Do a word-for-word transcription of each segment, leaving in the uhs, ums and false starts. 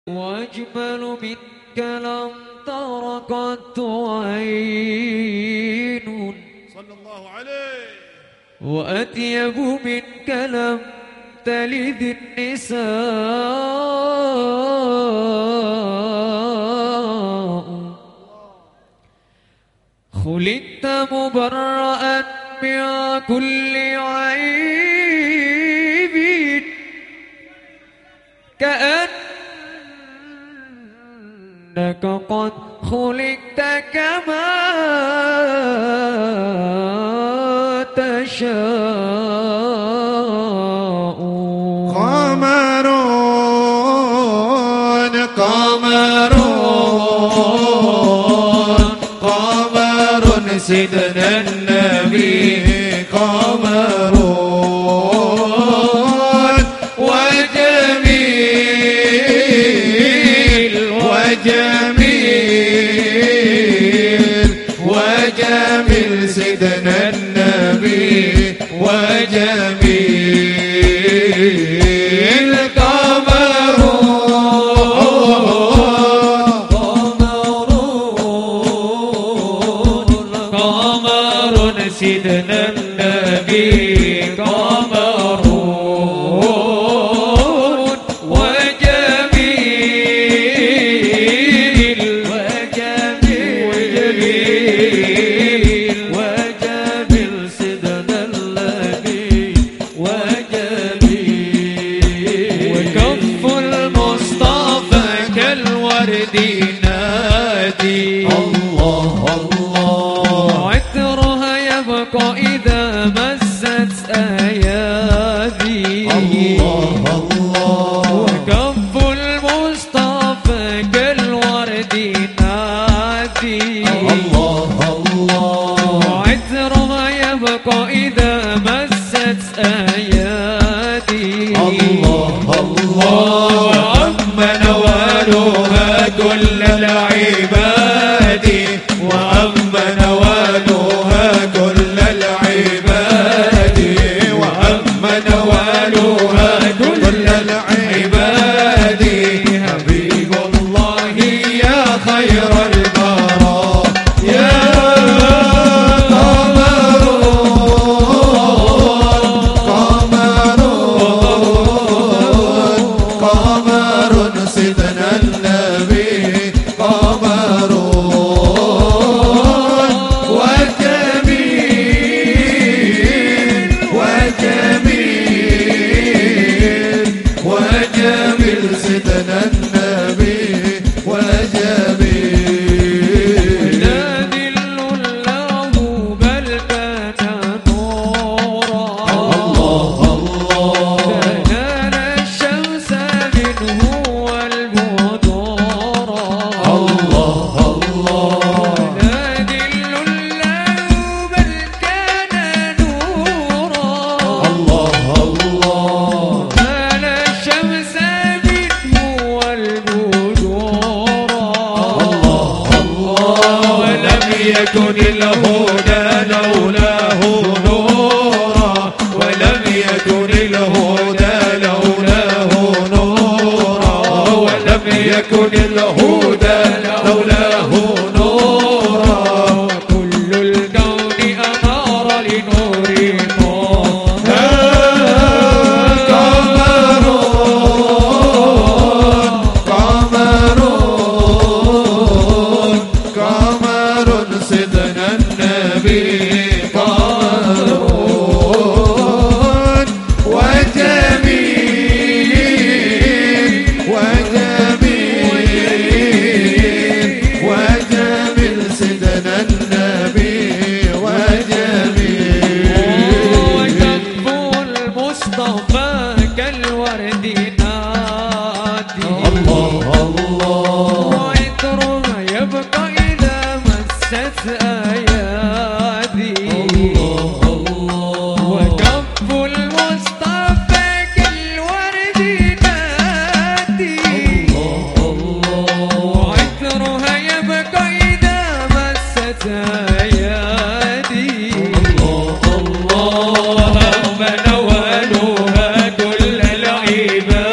وأجمل منك لم تر قط عين صلى الله عليه. وأطيب منك لم تلد النساء خلقت مبرأ من كل عيب كأنك قد خلقت كما تشاء. قمرون قمرون قمر سيدنا النبي قمرون وجميل وجميل وجميل سيدنا النبي وجميل قمرون قمرون قمر سيدنا النبي قمرون وجميل وجميل وجميل سيدنا النبي وجميل وكف المصطفى كالورد ينادي الله الله عطرها يبقى إذا مست أيادي الله الله وكف المصطفى كالورد ينادي الله الله عطرها يبقى إذا مست أيادي الله الله وأما نوالها كل العباد وأما نوالها كل العباد وأما نوالها كل العباد حبيب الله يا خير البراء يا قمرون قمر سيدنا النبي قمرون وجميل وجميل وجميل سيدنا النبي وجميل لا ذل له بل كان نورا الله الله تنال الشمس منه والبدورا الله الله لا ذل له بل كان نورا الله الله تنال الشمس منه والبدورا ولم يكن الهدى لولاه نورا ولم يكن الهدى لولاه نورا ولم يكن الهدى لولاه نورا كل الكون أنار لنور طه قمرون قمرون قمر سيدنا النبي قمرون وجميل وجميل وجميل سيدنا النبي وجميل وكف المصطفى كالورد نادي الله الله وعطرها يبقى إذا مست أيادي وكف المصطفى كالورد نادي وعطرها يبقى إذا مست أيادي الله وأما نوالها كل العباد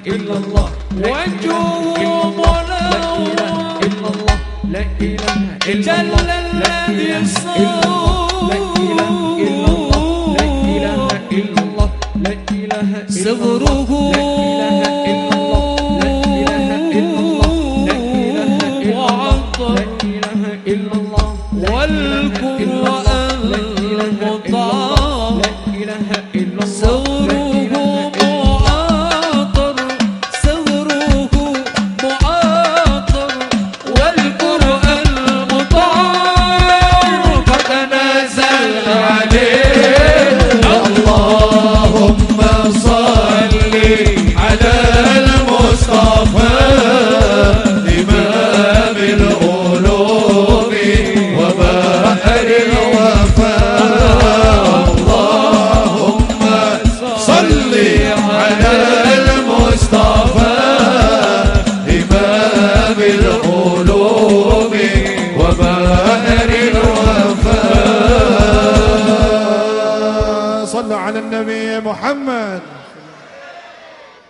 إلا الله وجهه منور إلا الله لا إله إلا الله الذي صار لا إله إلا الله لا إله إلا الله لا إله إلا الله صغره لا إله إلا الله لا إله إلا الله لا إله إلا الله والقرآن المطهر لا إله إلا الله معاطر صغره معاطر والقرآن المطهر قد نزل عليه اللهم صل على المصطفى إمام العلوم وبحر الوفاء اللهم صل على المصطفى إمام العلوم وبحر الوفاء صلوا على النبي محمد.